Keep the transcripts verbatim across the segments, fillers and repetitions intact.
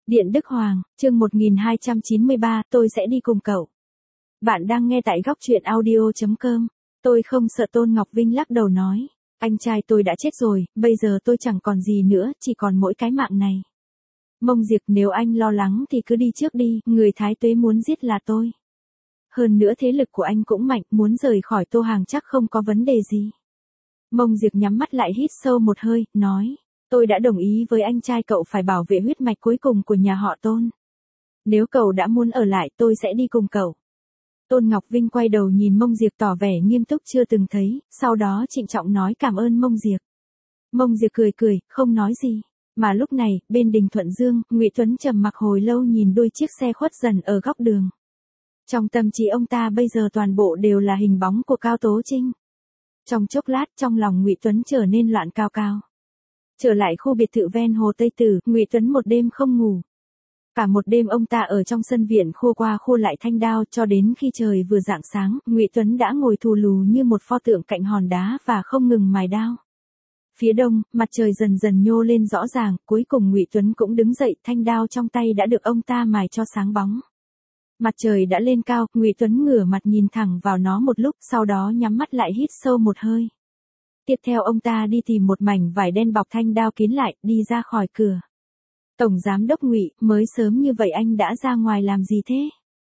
Điện Đức Hoàng, chương một nghìn hai trăm chín mươi ba, tôi sẽ đi cùng cậu. Bạn đang nghe tại góc truyện audio chấm com. Tôi không sợ, Tôn Ngọc Vinh lắc đầu nói. Anh trai tôi đã chết rồi, bây giờ tôi chẳng còn gì nữa, chỉ còn mỗi cái mạng này. Mông Diệp, nếu anh lo lắng thì cứ đi trước đi, người Thái Tuế muốn giết là tôi. Hơn nữa thế lực của anh cũng mạnh, muốn rời khỏi Tô Hàng chắc không có vấn đề gì. Mông Diệp nhắm mắt lại hít sâu một hơi, nói. Tôi đã đồng ý với anh trai cậu phải bảo vệ huyết mạch cuối cùng của nhà họ Tôn. Nếu cậu đã muốn ở lại tôi sẽ đi cùng cậu. Tôn Ngọc Vinh quay đầu nhìn Mông Diệp tỏ vẻ nghiêm túc chưa từng thấy, sau đó trịnh trọng nói cảm ơn Mông Diệp. Mông Diệp cười cười, không nói gì. Mà lúc này, bên đình Thuận Dương, Ngụy Tuấn trầm mặc hồi lâu nhìn đuôi chiếc xe khuất dần ở góc đường. Trong tâm trí ông ta bây giờ toàn bộ đều là hình bóng của Cao Tố Trinh. Trong chốc lát trong lòng Ngụy Tuấn trở nên loạn cao cao. Trở lại khu biệt thự ven hồ Tây Tử, Ngụy Tuấn một đêm không ngủ. Cả một đêm ông ta ở trong sân viện khua qua khua lại thanh đao cho đến khi trời vừa rạng sáng, Ngụy Tuấn đã ngồi thù lù như một pho tượng cạnh hòn đá và không ngừng mài đao. Phía đông, mặt trời dần dần nhô lên rõ ràng, cuối cùng Ngụy Tuấn cũng đứng dậy, thanh đao trong tay đã được ông ta mài cho sáng bóng. Mặt trời đã lên cao, Ngụy Tuấn ngửa mặt nhìn thẳng vào nó một lúc, sau đó nhắm mắt lại hít sâu một hơi. Tiếp theo ông ta đi tìm một mảnh vải đen bọc thanh đao kín lại, đi ra khỏi cửa. Tổng giám đốc Ngụy, mới sớm như vậy anh đã ra ngoài làm gì thế?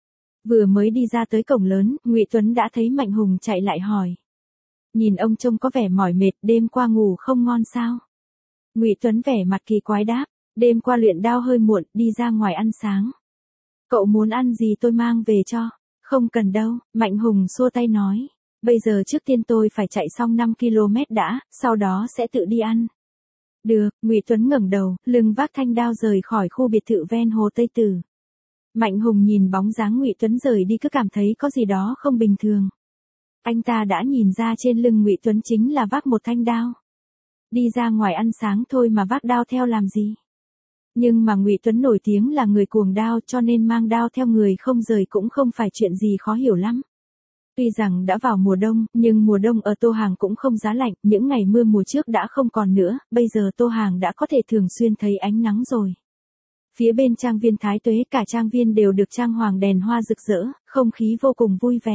Vừa mới đi ra tới cổng lớn, Ngụy Tuấn đã thấy Mạnh Hùng chạy lại hỏi. Nhìn ông trông có vẻ mỏi mệt, đêm qua ngủ không ngon sao? Ngụy Tuấn vẻ mặt kỳ quái đáp, đêm qua luyện đao hơi muộn, đi ra ngoài ăn sáng. Cậu muốn ăn gì tôi mang về cho? Không cần đâu, Mạnh Hùng xua tay nói. Bây giờ trước tiên tôi phải chạy xong năm ki lô mét đã, sau đó sẽ tự đi ăn. Được, Ngụy Tuấn ngẩng đầu, lưng vác thanh đao rời khỏi khu biệt thự ven hồ Tây Tử. Mạnh Hùng nhìn bóng dáng Ngụy Tuấn rời đi cứ cảm thấy có gì đó không bình thường. Anh ta đã nhìn ra trên lưng Ngụy Tuấn chính là vác một thanh đao. Đi ra ngoài ăn sáng thôi mà vác đao theo làm gì? Nhưng mà Ngụy Tuấn nổi tiếng là người cuồng đao cho nên mang đao theo người không rời cũng không phải chuyện gì khó hiểu lắm. Tuy rằng đã vào mùa đông, nhưng mùa đông ở Tô Hàng cũng không giá lạnh, những ngày mưa mùa trước đã không còn nữa, bây giờ Tô Hàng đã có thể thường xuyên thấy ánh nắng rồi. Phía bên trang viên Thái Tuế, cả trang viên đều được trang hoàng đèn hoa rực rỡ, không khí vô cùng vui vẻ.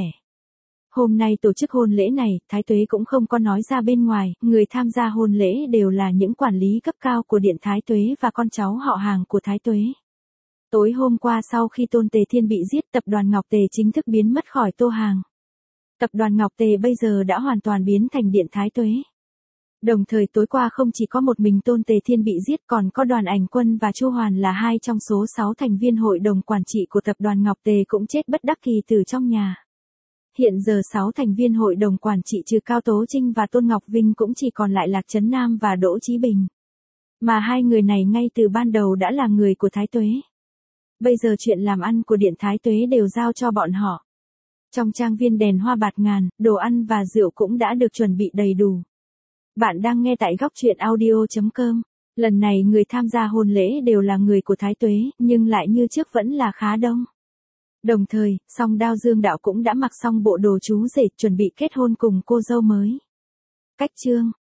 Hôm nay tổ chức hôn lễ này, Thái Tuế cũng không có nói ra bên ngoài, người tham gia hôn lễ đều là những quản lý cấp cao của Điện Thái Tuế và con cháu họ hàng của Thái Tuế. Tối hôm qua sau khi Tôn Tề Thiên bị giết, tập đoàn Ngọc Tề chính thức biến mất khỏi Tô Hàng. Tập đoàn Ngọc Tề bây giờ đã hoàn toàn biến thành Điện Thái Tuế. Đồng thời tối qua không chỉ có một mình Tôn Tề Thiên bị giết còn có Đoàn Ảnh Quân và Chu Hoàn là hai trong số sáu thành viên hội đồng quản trị của tập đoàn Ngọc Tề cũng chết bất đắc kỳ tử trong nhà. Hiện giờ sáu thành viên hội đồng quản trị trừ Cao Tố Trinh và Tôn Ngọc Vinh cũng chỉ còn lại Lạc Trấn Nam và Đỗ Chí Bình. Mà hai người này ngay từ ban đầu đã là người của Thái Tuế. Bây giờ chuyện làm ăn của Điện Thái Tuế đều giao cho bọn họ. Trong trang viên đèn hoa bạt ngàn, đồ ăn và rượu cũng đã được chuẩn bị đầy đủ. Bạn đang nghe tại góc truyện audio chấm com. Lần này người tham gia hôn lễ đều là người của Thái Tuế, nhưng lại như trước vẫn là khá đông. Đồng thời, Song Đao Dương Đạo cũng đã mặc xong bộ đồ chú rể chuẩn bị kết hôn cùng cô dâu mới. Cách chương